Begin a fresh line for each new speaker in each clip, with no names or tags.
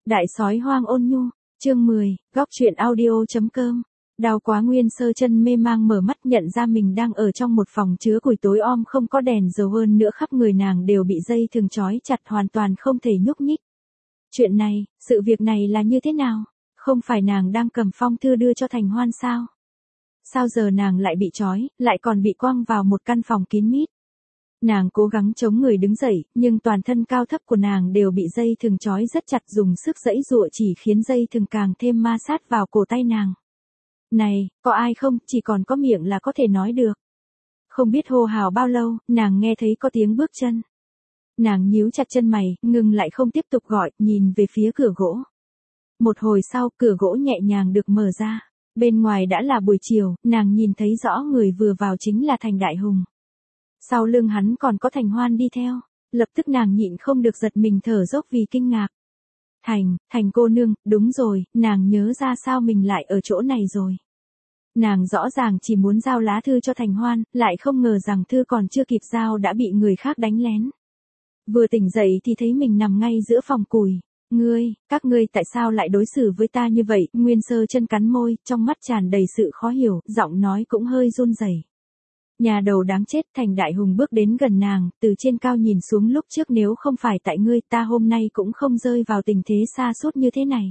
Đại sói hoang ôn nhu, chương 10, góc truyện audio.com. Đau quá Nguyên Sơ Chân mê mang mở mắt nhận ra mình đang ở trong một phòng chứa củi tối om không có đèn dầu, hơn nữa khắp người nàng đều bị dây thừng trói chặt hoàn toàn không thể nhúc nhích. Chuyện này, sự việc này là như thế nào? Không phải nàng đang cầm phong thư đưa cho Thành Hoan sao? Sao giờ nàng lại bị trói, lại còn bị quăng vào một căn phòng kín mít? Nàng cố gắng chống người đứng dậy, nhưng toàn thân cao thấp của nàng đều bị dây thừng trói rất chặt, dùng sức giãy giụa chỉ khiến dây thừng càng thêm ma sát vào cổ tay nàng. Này, có ai không, chỉ còn có miệng là có thể nói được. Không biết hô hào bao lâu, nàng nghe thấy có tiếng bước chân. Nàng nhíu chặt chân mày, ngừng lại không tiếp tục gọi, nhìn về phía cửa gỗ. Một hồi sau, cửa gỗ nhẹ nhàng được mở ra. Bên ngoài đã là buổi chiều, nàng nhìn thấy rõ người vừa vào chính là Thành Đại Hùng. Sau lưng hắn còn có Thành Hoan đi theo, lập tức nàng nhịn không được giật mình thở dốc vì kinh ngạc. Thành cô nương, đúng rồi, nàng nhớ ra sao mình lại ở chỗ này rồi. Nàng rõ ràng chỉ muốn giao lá thư cho Thành Hoan, lại không ngờ rằng thư còn chưa kịp giao đã bị người khác đánh lén. Vừa tỉnh dậy thì thấy mình nằm ngay giữa phòng củi. Các ngươi tại sao lại đối xử với ta như vậy? Nguyên Sơ Chân cắn môi, trong mắt tràn đầy sự khó hiểu, giọng nói cũng hơi run rẩy. Nhà đầu đáng chết. Thành Đại Hùng bước đến gần nàng, từ trên cao nhìn xuống, lúc trước nếu không phải tại ngươi, ta hôm nay cũng không rơi vào tình thế sa sút như thế này.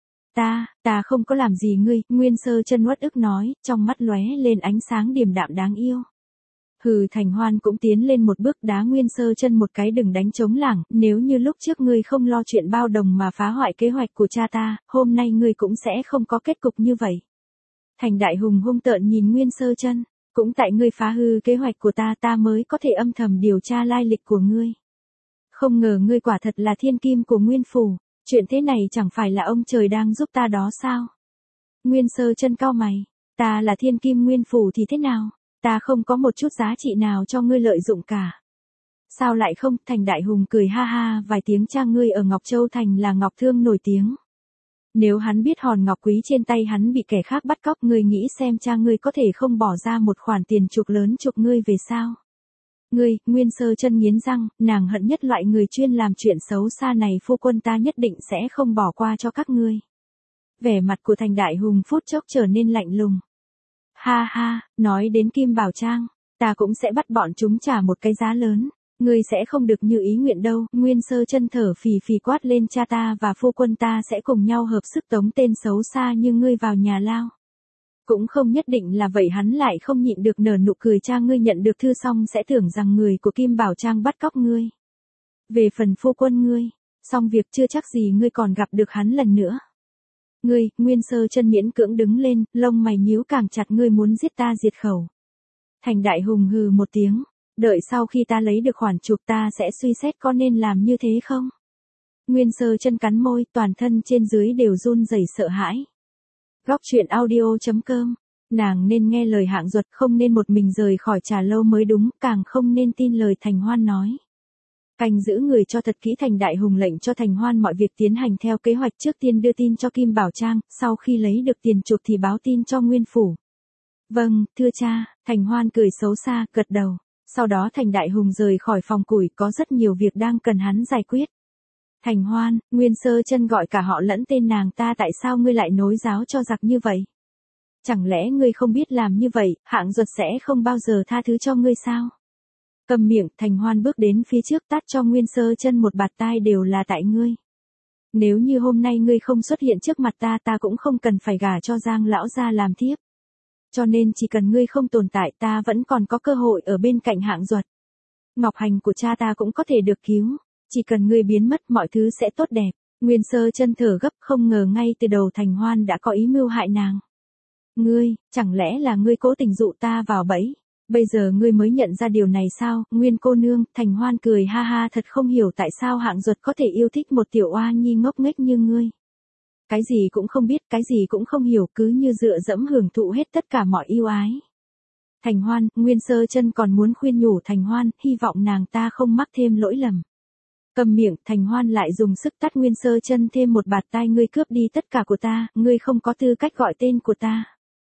Ta không có làm gì ngươi, Nguyên Sơ Chân uất ức nói, trong mắt lóe lên ánh sáng điềm đạm đáng yêu. Hừ. Thành Hoan cũng tiến lên một bước đá Nguyên Sơ Chân một cái, đừng đánh trống lảng, nếu như lúc trước ngươi không lo chuyện bao đồng mà phá hoại kế hoạch của cha ta, hôm nay ngươi cũng sẽ không có kết cục như vậy. Thành Đại Hùng hung tợn nhìn Nguyên Sơ Chân. Cũng tại ngươi phá hư kế hoạch của ta mới có thể âm thầm điều tra lai lịch của ngươi. Không ngờ ngươi quả thật là thiên kim của Nguyên Phủ, chuyện thế này chẳng phải là ông trời đang giúp ta đó sao? Nguyên Sơ Chân cau mày, ta là thiên kim Nguyên Phủ thì thế nào? Ta không có một chút giá trị nào cho ngươi lợi dụng cả. Sao lại không? Thành Đại Hùng cười ha ha vài tiếng, cha ngươi ở Ngọc Châu Thành là ngọc thương nổi tiếng. Nếu hắn biết hòn ngọc quý trên tay hắn bị kẻ khác bắt cóc, ngươi nghĩ xem cha ngươi có thể không bỏ ra một khoản tiền chuộc lớn chuộc ngươi về sao? Nguyên Sơ Chân nghiến răng, nàng hận nhất loại người chuyên làm chuyện xấu xa này, phu quân ta nhất định sẽ không bỏ qua cho các ngươi. Vẻ mặt của Thành Đại Hùng phút chốc trở nên lạnh lùng. Ha ha, nói đến Kim Bảo Trang, ta cũng sẽ bắt bọn chúng trả một cái giá lớn. Ngươi sẽ không được như ý nguyện đâu. Nguyên Sơ Chân thở phì phì quát lên, cha ta và phu quân ta sẽ cùng nhau hợp sức tống tên xấu xa như ngươi vào nhà lao. Cũng không nhất định là vậy. Hắn lại không nhịn được nở nụ cười, cha ngươi nhận được thư xong sẽ tưởng rằng người của Kim Bảo Trang bắt cóc ngươi. Về phần phu quân ngươi, xong việc chưa chắc gì ngươi còn gặp được hắn lần nữa. Nguyên Sơ Chân miễn cưỡng đứng lên, lông mày nhíu càng chặt, ngươi muốn giết ta diệt khẩu. Thành Đại Hùng hừ một tiếng. Đợi sau khi ta lấy được khoản chuộc ta sẽ suy xét có nên làm như thế không? Nguyên Sơ Chân cắn môi, toàn thân trên dưới đều run rẩy sợ hãi. Góc truyện audio.com. Nàng nên nghe lời Hạng Duật, không nên một mình rời khỏi Trà Lâu mới đúng, càng không nên tin lời Thành Hoan nói. Canh giữ người cho thật kỹ. Thành Đại Hùng lệnh cho Thành Hoan mọi việc tiến hành theo kế hoạch, trước tiên đưa tin cho Kim Bảo Trang, sau khi lấy được tiền chuộc thì báo tin cho Nguyên Phủ. Vâng, thưa cha. Thành Hoan cười xấu xa, gật đầu. Sau đó Thành Đại Hùng rời khỏi phòng củi, có rất nhiều việc đang cần hắn giải quyết. Thành Hoan, Nguyên Sơ Chân gọi cả họ lẫn tên nàng ta, tại sao ngươi lại nối giáo cho giặc như vậy? Chẳng lẽ ngươi không biết làm như vậy, Hạng Duật sẽ không bao giờ tha thứ cho ngươi sao? Cầm miệng. Thành Hoan bước đến phía trước tát cho Nguyên Sơ Chân một bạt tai, đều là tại ngươi. Nếu như hôm nay ngươi không xuất hiện trước mặt ta cũng không cần phải gả cho Giang lão gia làm thiếp. Cho nên chỉ cần ngươi không tồn tại, ta vẫn còn có cơ hội ở bên cạnh Hạng Duật. Ngọc Hành của cha ta cũng có thể được cứu. Chỉ cần ngươi biến mất, mọi thứ sẽ tốt đẹp. Nguyên Sơ Chân thở gấp, không ngờ ngay từ đầu Thành Hoan đã có ý mưu hại nàng. Chẳng lẽ là ngươi cố tình dụ ta vào bẫy? Bây giờ ngươi mới nhận ra điều này sao, Nguyên cô nương? Thành Hoan cười ha ha, thật không hiểu tại sao Hạng Duật có thể yêu thích một tiểu oa nhi ngốc nghếch như ngươi. Cái gì cũng không biết, cái gì cũng không hiểu, cứ như dựa dẫm hưởng thụ hết tất cả mọi yêu ái. Thành Hoan, Nguyên Sơ Chân còn muốn khuyên nhủ Thành Hoan, hy vọng nàng ta không mắc thêm lỗi lầm. Cầm miệng. Thành Hoan lại dùng sức tát Nguyên Sơ Chân thêm một bạt tai, ngươi cướp đi tất cả của ta, ngươi không có tư cách gọi tên của ta.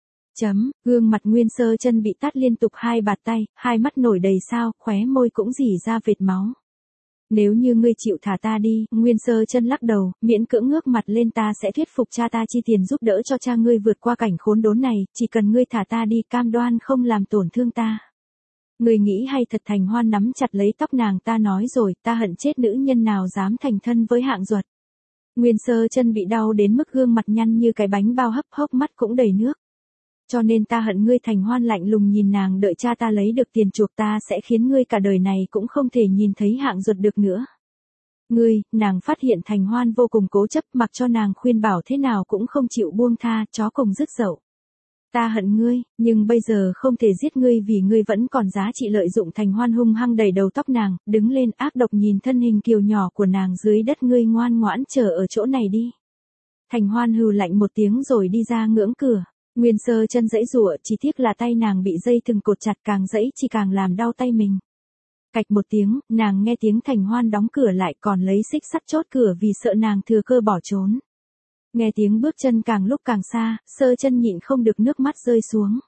Gương mặt Nguyên Sơ Chân bị tát liên tục 2 bạt tay, hai mắt nổi đầy sao, khóe môi cũng rỉ ra vệt máu. Nếu như ngươi chịu thả ta đi, Nguyên Sơ Chân lắc đầu, miễn cưỡng ngước mặt lên, ta sẽ thuyết phục cha ta chi tiền giúp đỡ cho cha ngươi vượt qua cảnh khốn đốn này, chỉ cần ngươi thả ta đi, cam đoan không làm tổn thương ta. Ngươi nghĩ hay thật? Thành Hoan nắm chặt lấy tóc nàng, ta nói rồi, ta hận chết nữ nhân nào dám thành thân với Hạng Duật. Nguyên Sơ Chân bị đau đến mức gương mặt nhăn như cái bánh bao, hốc mắt cũng đầy nước. Cho nên ta hận ngươi. Thành Hoan lạnh lùng nhìn nàng, đợi cha ta lấy được tiền chuộc, ta sẽ khiến ngươi cả đời này cũng không thể nhìn thấy Hạng Duật được nữa. Ngươi, nàng phát hiện Thành Hoan vô cùng cố chấp, mặc cho nàng khuyên bảo thế nào cũng không chịu buông tha, chó cùng rứt dậu. Ta hận ngươi, nhưng bây giờ không thể giết ngươi vì ngươi vẫn còn giá trị lợi dụng. Thành Hoan hung hăng đẩy đầu tóc nàng, đứng lên ác độc nhìn thân hình kiều nhỏ của nàng dưới đất, ngươi ngoan ngoãn chờ ở chỗ này đi. Thành Hoan hừ lạnh một tiếng rồi đi ra ngưỡng cửa. Nguyên Sơ Chân giãy giụa, chỉ tiếc là tay nàng bị dây thừng cột chặt, càng giãy chỉ càng làm đau tay mình. Cạch một tiếng, nàng nghe tiếng Thành Hoan đóng cửa lại, còn lấy xích sắt chốt cửa vì sợ nàng thừa cơ bỏ trốn. Nghe tiếng bước chân càng lúc càng xa, Sơ Chân nhịn không được nước mắt rơi xuống.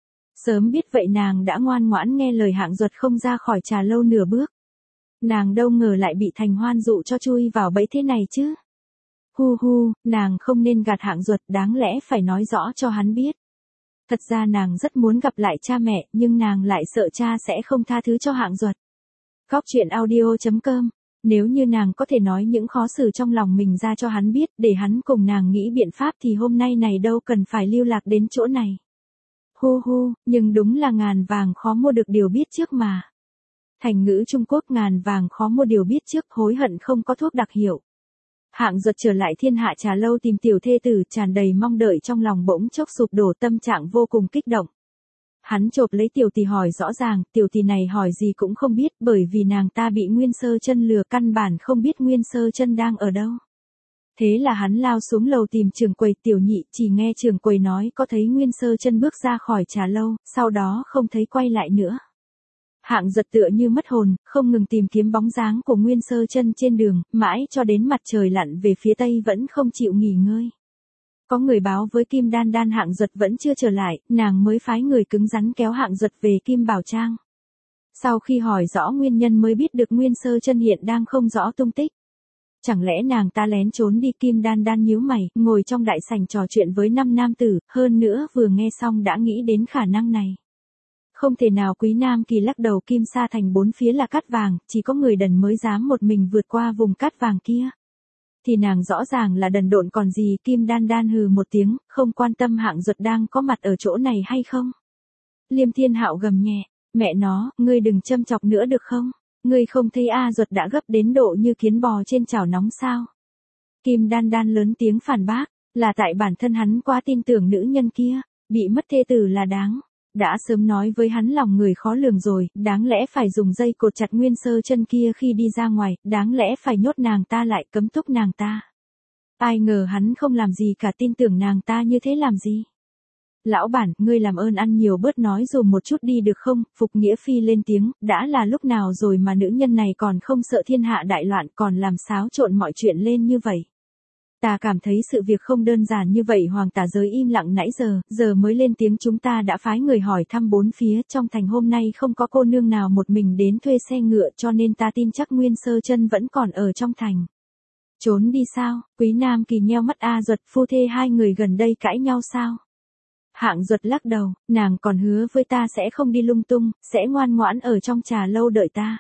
Sớm biết vậy nàng đã ngoan ngoãn nghe lời Hạng Duật không ra khỏi trà lâu nửa bước. Nàng đâu ngờ lại bị Thành Hoan dụ cho chui vào bẫy thế này chứ. Hu hu, nàng không nên gạt Hạng Duật, đáng lẽ phải nói rõ cho hắn biết. Thật ra nàng rất muốn gặp lại cha mẹ, nhưng nàng lại sợ cha sẽ không tha thứ cho Hạng Duật. Góc truyện audio.com. Nếu như nàng có thể nói những khó xử trong lòng mình ra cho hắn biết, để hắn cùng nàng nghĩ biện pháp, thì hôm nay này đâu cần phải lưu lạc đến chỗ này. Hu hu, nhưng đúng là ngàn vàng khó mua được điều biết trước mà. Thành ngữ Trung Quốc, ngàn vàng khó mua điều biết trước, hối hận không có thuốc đặc hiệu. Hạng Duật trở lại Thiên Hạ Trà Lâu tìm tiểu thê tử, tràn đầy mong đợi trong lòng bỗng chốc sụp đổ, tâm trạng vô cùng kích động. Hắn chộp lấy tiểu tỷ hỏi rõ ràng, tiểu tỷ này hỏi gì cũng không biết, bởi vì nàng ta bị Nguyên Sơ Chân lừa, căn bản không biết Nguyên Sơ Chân đang ở đâu. Thế là hắn lao xuống lầu tìm trưởng quầy. Tiểu nhị, chỉ nghe trưởng quầy nói có thấy Nguyên Sơ Chân bước ra khỏi trà lâu, sau đó không thấy quay lại nữa. Hạng Duật tựa như mất hồn, không ngừng tìm kiếm bóng dáng của Nguyên Sơ Chân trên đường, mãi cho đến mặt trời lặn về phía tây vẫn không chịu nghỉ ngơi. Có người báo với Kim Đan Đan Hạng Duật vẫn chưa trở lại, nàng mới phái người cứng rắn kéo Hạng Duật về Kim Bảo Trang. Sau khi hỏi rõ nguyên nhân mới biết được Nguyên Sơ Chân hiện đang không rõ tung tích. Chẳng lẽ nàng ta lén trốn đi? Kim Đan Đan nhíu mày, ngồi trong đại sảnh trò chuyện với 5 nam tử, hơn nữa vừa nghe xong đã nghĩ đến khả năng này. Không thể nào. Quý Nam Kỳ lắc đầu, Kim Sa Thành bốn phía là cát vàng, chỉ có người đần mới dám một mình vượt qua vùng cát vàng kia. Thì nàng rõ ràng là đần độn còn gì. Kim Đan Đan hừ một tiếng, không quan tâm Hạng Duật đang có mặt ở chỗ này hay không. Liêm Thiên Hạo gầm nhẹ, mẹ nó, ngươi đừng châm chọc nữa được không? Ngươi không thấy A Duật đã gấp đến độ như kiến bò trên chảo nóng sao? Kim Đan Đan lớn tiếng phản bác, là tại bản thân hắn quá tin tưởng nữ nhân kia, bị mất thê tử là đáng. Đã sớm nói với hắn lòng người khó lường rồi, đáng lẽ phải dùng dây cột chặt Nguyên Sơ Chân kia khi đi ra ngoài, đáng lẽ phải nhốt nàng ta lại, cấm túc nàng ta. Ai ngờ hắn không làm gì cả, tin tưởng nàng ta như thế làm gì. Lão bản, ngươi làm ơn ăn nhiều bớt nói dùm một chút đi được không? Phục Nghĩa Phi lên tiếng, đã là lúc nào rồi mà nữ nhân này còn không sợ thiên hạ đại loạn, còn làm xáo trộn mọi chuyện lên như vậy. Ta cảm thấy sự việc không đơn giản như vậy. Hoàng tả giới im lặng nãy giờ mới lên tiếng, chúng ta đã phái người hỏi thăm bốn phía, trong thành hôm nay không có cô nương nào một mình đến thuê xe ngựa, cho nên ta tin chắc Nguyên Sơ Chân vẫn còn ở trong thành. Trốn đi sao? Quý Nam Kỳ nheo mắt, A Duật phu thê hai người gần đây cãi nhau sao? Hạng Duật lắc đầu, nàng còn hứa với ta sẽ không đi lung tung, sẽ ngoan ngoãn ở trong trà lâu đợi ta.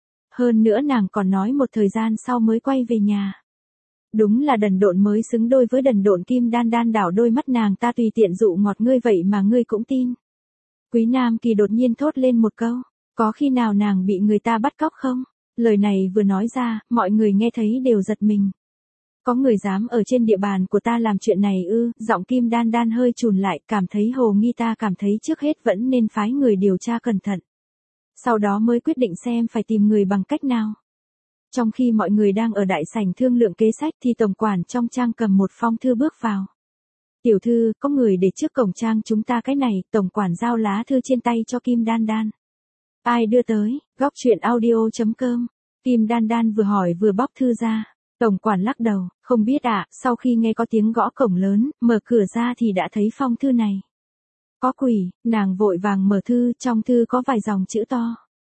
Hơn nữa nàng còn nói một thời gian sau mới quay về nhà. Đúng là đần độn mới xứng đôi với đần độn. Kim Đan Đan đảo đôi mắt, nàng ta tùy tiện dụ ngọt ngươi vậy mà ngươi cũng tin. Quý Nam Kỳ đột nhiên thốt lên một câu, có khi nào nàng bị người ta bắt cóc không? Lời này vừa nói ra, mọi người nghe thấy đều giật mình. Có người dám ở trên địa bàn của ta làm chuyện này ư? Giọng Kim Đan Đan hơi chùn lại, cảm thấy hồ nghi. Ta cảm thấy trước hết vẫn nên phái người điều tra cẩn thận. Sau đó mới quyết định xem phải tìm người bằng cách nào. Trong khi mọi người đang ở đại sảnh thương lượng kế sách thì tổng quản trong trang cầm một phong thư bước vào. Tiểu thư, có người để trước cổng trang chúng ta cái này. Tổng quản giao lá thư trên tay cho Kim Đan Đan. Ai đưa tới? Góc truyện audio.com. Kim Đan Đan vừa hỏi vừa bóc thư ra. Tổng quản lắc đầu, không biết ạ. Sau khi nghe có tiếng gõ cổng lớn, mở cửa ra thì đã thấy phong thư này. Có quỷ. Nàng vội vàng mở thư, trong thư có vài dòng chữ to.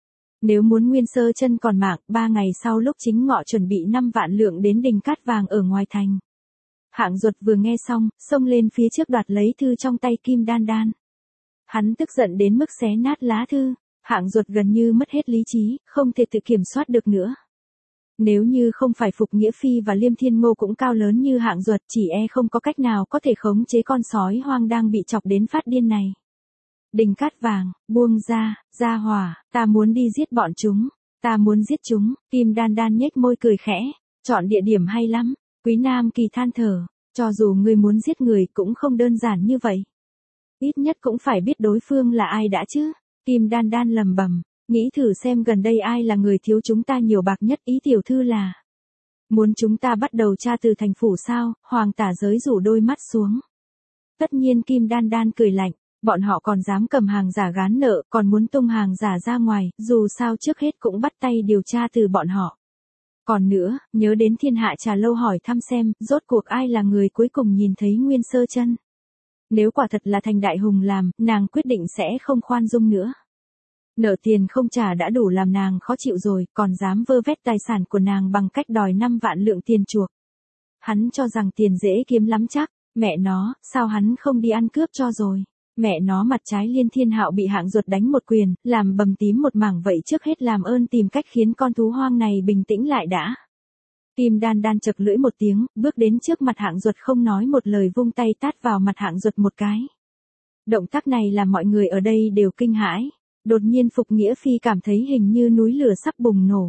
Nếu muốn Nguyên Sơ Chân còn mạng, 3 ngày sau lúc chính ngọ chuẩn bị 5 vạn lượng đến đình Cát Vàng ở ngoài thành. Hạng Duật vừa nghe xong, xông lên phía trước đoạt lấy thư trong tay Kim Đan Đan. Hắn tức giận đến mức xé nát lá thư, Hạng Duật gần như mất hết lý trí, không thể tự kiểm soát được nữa. Nếu như không phải Phục Nghĩa Phi và Liêm Thiên Ngô cũng cao lớn như Hạng Duật, chỉ không có cách nào có thể khống chế con sói hoang đang bị chọc đến phát điên này. Đình Cát Vàng, buông ra hỏa, ta muốn đi giết bọn chúng, ta muốn giết chúng. Kim Đan Đan nhếch môi cười khẽ, chọn địa điểm hay lắm. Quý Nam Kỳ than thở, cho dù ngươi muốn giết người cũng không đơn giản như vậy. Ít nhất cũng phải biết đối phương là ai đã chứ. Kim Đan Đan lầm bầm, nghĩ thử xem gần đây ai là người thiếu chúng ta nhiều bạc nhất. Ý tiểu thư là muốn chúng ta bắt đầu tra từ thành phủ sao? Hoàng tả giới rủ đôi mắt xuống. Tất nhiên Kim Đan Đan cười lạnh, bọn họ còn dám cầm hàng giả gán nợ, còn muốn tung hàng giả ra ngoài, dù sao trước hết cũng bắt tay điều tra từ bọn họ. Còn nữa, nhớ đến Thiên Hạ Trà Lâu hỏi thăm xem, rốt cuộc ai là người cuối cùng nhìn thấy Nguyên Sơ Chân. Nếu quả thật là Thành Đại Hùng làm, nàng quyết định sẽ không khoan dung nữa. Nợ tiền không trả đã đủ làm nàng khó chịu rồi, còn dám vơ vét tài sản của nàng bằng cách đòi 5 vạn lượng tiền chuộc. Hắn cho rằng tiền dễ kiếm lắm chắc, mẹ nó, sao hắn không đi ăn cướp cho rồi. Mẹ nó mặt trái Liên Thiên Hạo bị Hạng Duật đánh một quyền, làm bầm tím một mảng vậy, trước hết làm ơn tìm cách khiến con thú hoang này bình tĩnh lại đã. Kim Đan Đan chật lưỡi một tiếng, bước đến trước mặt Hạng Duật không nói một lời vung tay tát vào mặt Hạng Duật một cái. Động tác này làm mọi người ở đây đều kinh hãi. Đột nhiên Phục Nghĩa Phi cảm thấy hình như núi lửa sắp bùng nổ.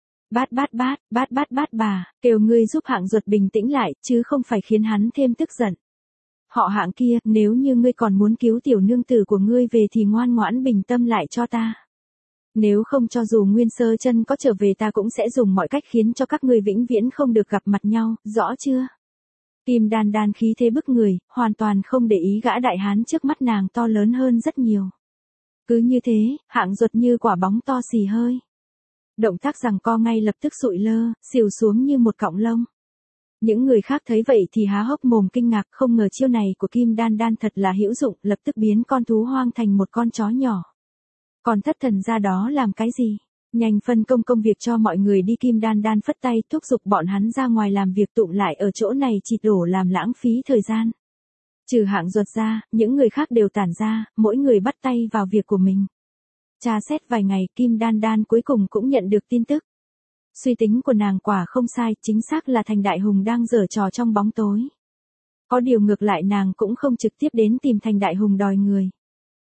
Bát bà, kêu ngươi giúp Hạng Duật bình tĩnh lại, chứ không phải khiến hắn thêm tức giận. Họ Hạng kia, nếu như ngươi còn muốn cứu tiểu nương tử của ngươi về thì ngoan ngoãn bình tâm lại cho ta. Nếu không cho dù Nguyên Sơ Chân có trở về ta cũng sẽ dùng mọi cách khiến cho các ngươi vĩnh viễn không được gặp mặt nhau, rõ chưa? Kim Đan Đan khí thế bức người, hoàn toàn không để ý gã đại hán trước mắt nàng to lớn hơn rất nhiều. Cứ như thế, Hạng Duật như quả bóng to xì hơi. Động tác giằng co ngay lập tức sụi lơ, xìu xuống như một cọng lông. Những người khác thấy vậy thì há hốc mồm kinh ngạc, không ngờ chiêu này của Kim Đan Đan thật là hữu dụng, lập tức biến con thú hoang thành một con chó nhỏ. Còn thất thần ra đó làm cái gì? Nhanh phân công việc cho mọi người đi. Kim Đan Đan phất tay thúc giục bọn hắn ra ngoài làm việc, tụm lại ở chỗ này chỉ đổ làm lãng phí thời gian. Trừ Hạng Duật ra, những người khác đều tản ra, mỗi người bắt tay vào việc của mình. Tra xét vài ngày, Kim Đan Đan cuối cùng cũng nhận được tin tức. Suy tính của nàng quả không sai, chính xác là Thành Đại Hùng đang giở trò trong bóng tối. Có điều ngược lại nàng cũng không trực tiếp đến tìm Thành Đại Hùng đòi người.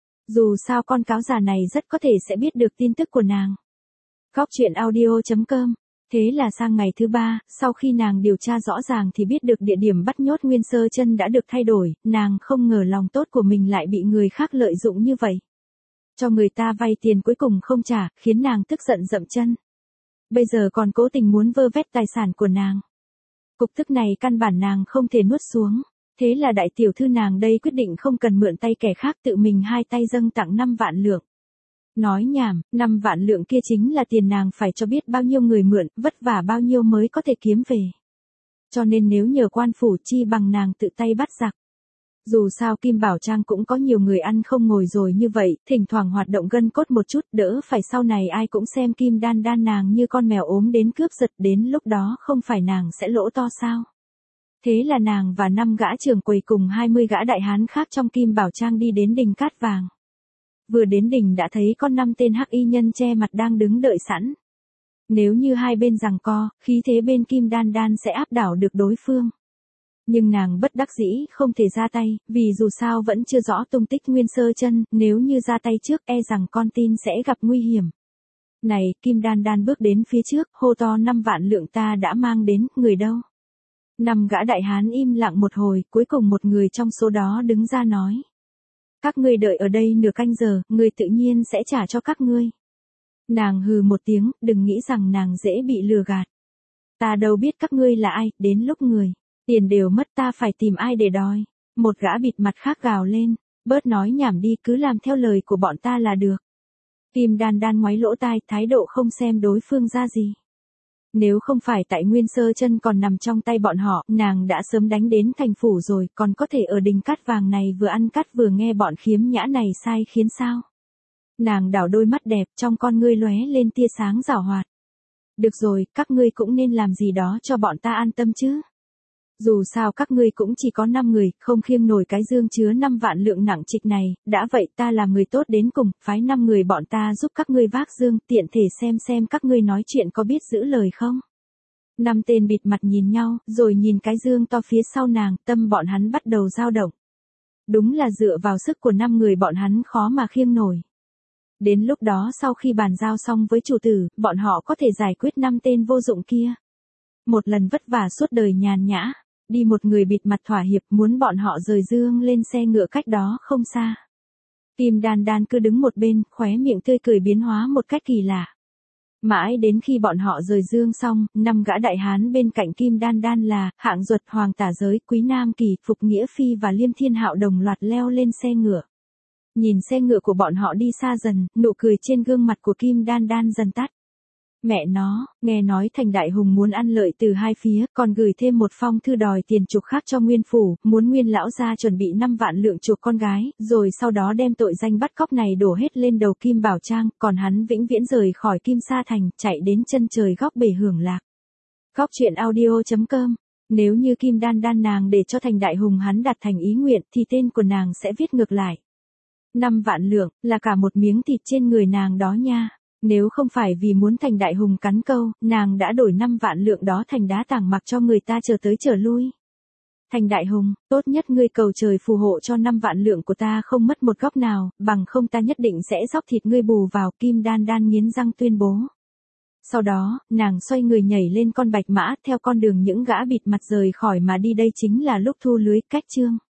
Dù sao con cáo già này rất có thể sẽ biết được tin tức của nàng. Góc truyện audio.com. Thế là sang ngày thứ 3, sau khi nàng điều tra rõ ràng thì biết được địa điểm bắt nhốt Nguyên Sơ Chân đã được thay đổi, nàng không ngờ lòng tốt của mình lại bị người khác lợi dụng như vậy. Cho người ta vay tiền cuối cùng không trả, khiến nàng tức giận dậm chân. Bây giờ còn cố tình muốn vơ vét tài sản của nàng. Cục tức này căn bản nàng không thể nuốt xuống. Thế là đại tiểu thư nàng đây quyết định không cần mượn tay kẻ khác, tự mình hai tay dâng tặng 5 vạn lượng. Nói nhảm, 5 vạn lượng kia chính là tiền nàng phải cho biết bao nhiêu người mượn, vất vả bao nhiêu mới có thể kiếm về. Cho nên nếu nhờ quan phủ chi bằng nàng tự tay bắt giặc. Dù sao Kim Bảo Trang cũng có nhiều người ăn không ngồi rồi như vậy, thỉnh thoảng hoạt động gân cốt một chút, đỡ phải sau này ai cũng xem Kim Đan Đan nàng như con mèo ốm đến cướp giật, đến lúc đó không phải nàng sẽ lỗ to sao. Thế là nàng và 5 gã trưởng quầy cùng 20 gã đại hán khác trong Kim Bảo Trang đi đến đình Cát Vàng. Vừa đến đỉnh đã thấy có 5 tên hắc y nhân che mặt đang đứng đợi sẵn. Nếu như hai bên giằng co, khí thế bên Kim Đan Đan sẽ áp đảo được đối phương. Nhưng nàng bất đắc dĩ không thể ra tay, vì dù sao vẫn chưa rõ tung tích Nguyên Sơ Chân, nếu như ra tay trước e rằng con tin sẽ gặp nguy hiểm. Này, Kim Đan Đan bước đến phía trước, hô to 5 vạn lượng ta đã mang đến, người đâu? 5 gã đại hán im lặng một hồi, cuối cùng một người trong số đó đứng ra nói. Các ngươi đợi ở đây nửa canh giờ, người tự nhiên sẽ trả cho các ngươi. Nàng hừ một tiếng, đừng nghĩ rằng nàng dễ bị lừa gạt. Ta đâu biết các ngươi là ai, đến lúc người tiền đều mất ta phải tìm ai để đòi. Một gã bịt mặt khác gào lên, bớt nói nhảm đi, cứ làm theo lời của bọn ta là được. Kim Đan Đan ngoáy lỗ tai, thái độ không xem đối phương ra gì. Nếu không phải tại Nguyên Sơ Chân còn nằm trong tay bọn họ, nàng đã sớm đánh đến thành phủ rồi, còn có thể ở đình Cát Vàng này vừa ăn cắt vừa nghe bọn khiếm nhã này sai khiến sao. Nàng đảo đôi mắt đẹp, trong con ngươi lóe lên tia sáng giảo hoạt. Được rồi, các ngươi cũng nên làm gì đó cho bọn ta an tâm chứ. Dù sao các ngươi cũng chỉ có 5 người, không khiêng nổi cái dương chứa 5 vạn lượng nặng trịch này, đã vậy ta làm người tốt đến cùng, phái 5 người bọn ta giúp các ngươi vác dương, tiện thể xem các ngươi nói chuyện có biết giữ lời không. 5 tên bịt mặt nhìn nhau, rồi nhìn cái dương to phía sau nàng, tâm bọn hắn bắt đầu dao động. Đúng là dựa vào sức của 5 người bọn hắn khó mà khiêng nổi. Đến lúc đó sau khi bàn giao xong với chủ tử, bọn họ có thể giải quyết 5 tên vô dụng kia. Một lần vất vả suốt đời nhàn nhã, đi một người bịt mặt thỏa hiệp muốn bọn họ rời dương lên xe ngựa cách đó không xa. Kim Đan Đan cứ đứng một bên, khóe miệng tươi cười biến hóa một cách kỳ lạ. Mãi đến khi bọn họ rời dương xong, 5 gã đại hán bên cạnh Kim Đan Đan là Hạng Duật, Hoàng Tả Giới, Quý Nam Kỳ, Phục Nghĩa Phi và Liêm Thiên Hạo đồng loạt leo lên xe ngựa. Nhìn xe ngựa của bọn họ đi xa dần, nụ cười trên gương mặt của Kim Đan Đan dần tắt. Mẹ nó, nghe nói Thành Đại Hùng muốn ăn lợi từ hai phía, còn gửi thêm một phong thư đòi tiền chuộc khác cho Nguyên Phủ, muốn Nguyên lão gia chuẩn bị 5 vạn lượng chuộc con gái, rồi sau đó đem tội danh bắt cóc này đổ hết lên đầu Kim Bảo Trang, còn hắn vĩnh viễn rời khỏi Kim Sa Thành, chạy đến chân trời góc bể hưởng lạc. Góc truyện audio.com. Nếu như Kim Đan Đan nàng để cho Thành Đại Hùng hắn đạt thành ý nguyện thì tên của nàng sẽ viết ngược lại. 5 vạn lượng, là cả một miếng thịt trên người nàng đó nha. Nếu không phải vì muốn Thành Đại Hùng cắn câu, nàng đã đổi 5 vạn lượng đó thành đá tảng mặc cho người ta chờ tới chờ lui. Thành Đại Hùng, tốt nhất ngươi cầu trời phù hộ cho 5 vạn lượng của ta không mất một góc nào, bằng không ta nhất định sẽ dóc thịt ngươi bù vào. Kim Đan Đan nghiến răng tuyên bố. Sau đó, nàng xoay người nhảy lên con bạch mã theo con đường những gã bịt mặt rời khỏi mà đi. Đây chính là lúc thu lưới. Cách chương